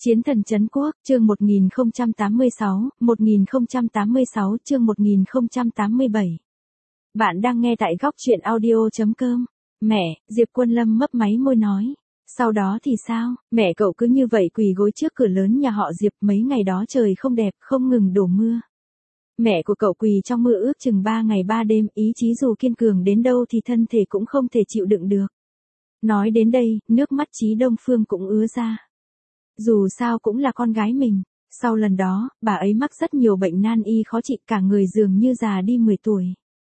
Chiến thần trấn quốc, chương 1086 chương 1087. Bạn đang nghe tại góc truyện audio.com. Mẹ, Diệp Quân Lâm mấp máy môi nói. Sau đó thì sao, mẹ cậu cứ như vậy quỳ gối trước cửa lớn nhà họ Diệp, mấy ngày đó trời không đẹp, không ngừng đổ mưa. Mẹ của cậu quỳ trong mưa ước chừng 3 ngày 3 đêm, ý chí dù kiên cường đến đâu thì thân thể cũng không thể chịu đựng được. Nói đến đây, nước mắt Chí Đông Phương cũng ứa ra. Dù sao cũng là con gái mình, sau lần đó, bà ấy mắc rất nhiều bệnh nan y khó trị, cả người dường như già đi 10 tuổi.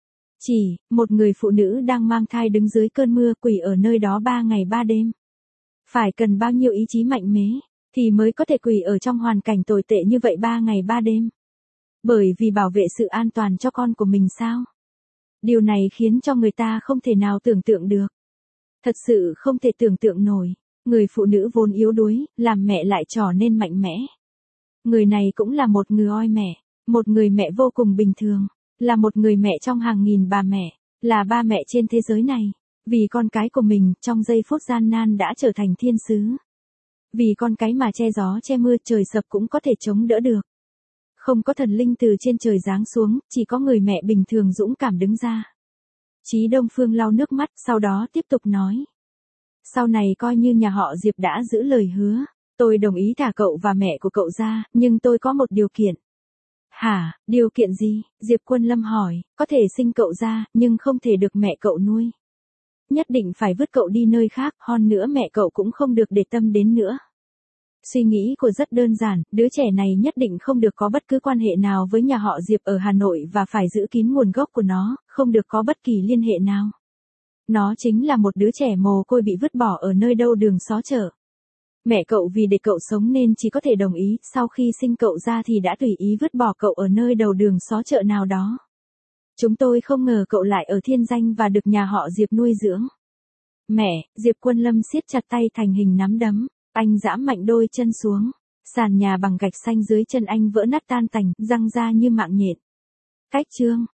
Chỉ, một người phụ nữ đang mang thai đứng dưới cơn mưa quỳ ở nơi đó 3 ngày 3 đêm. Phải cần bao nhiêu ý chí mạnh mẽ, thì mới có thể quỳ ở trong hoàn cảnh tồi tệ như vậy 3 ngày 3 đêm. Bởi vì bảo vệ sự an toàn cho con của mình sao? Điều này khiến cho người ta không thể nào tưởng tượng được. Thật sự không thể tưởng tượng nổi. Người phụ nữ vốn yếu đuối, làm mẹ lại trở nên mạnh mẽ. Người này cũng là một người oi mẹ, một người mẹ vô cùng bình thường, là một người mẹ trong hàng nghìn bà mẹ, là ba mẹ trên thế giới này. Vì con cái của mình, trong giây phút gian nan đã trở thành thiên sứ. Vì con cái mà che gió che mưa, trời sập cũng có thể chống đỡ được. Không có thần linh từ trên trời giáng xuống, chỉ có người mẹ bình thường dũng cảm đứng ra. Chí Đông Phương lau nước mắt, sau đó tiếp tục nói. Sau này coi như nhà họ Diệp đã giữ lời hứa, tôi đồng ý thả cậu và mẹ của cậu ra, nhưng tôi có một điều kiện. Hả, điều kiện gì? Diệp Quân Lâm hỏi, có thể sinh cậu ra, nhưng không thể được mẹ cậu nuôi. Nhất định phải vứt cậu đi nơi khác, hơn nữa mẹ cậu cũng không được để tâm đến nữa. Suy nghĩ của rất đơn giản, đứa trẻ này nhất định không được có bất cứ quan hệ nào với nhà họ Diệp ở Hà Nội và phải giữ kín nguồn gốc của nó, không được có bất kỳ liên hệ nào. Nó chính là một đứa trẻ mồ côi bị vứt bỏ ở nơi đâu đường xó chợ. Mẹ cậu vì để cậu sống nên chỉ có thể đồng ý, sau khi sinh cậu ra thì đã tùy ý vứt bỏ cậu ở nơi đầu đường xó chợ nào đó. Chúng tôi không ngờ cậu lại ở Thiên Danh và được nhà họ Diệp nuôi dưỡng. Mẹ, Diệp Quân Lâm siết chặt tay thành hình nắm đấm, anh giã mạnh đôi chân xuống. Sàn nhà bằng gạch xanh dưới chân anh vỡ nát tan tành, răng ra như mạng nhện. Cách chương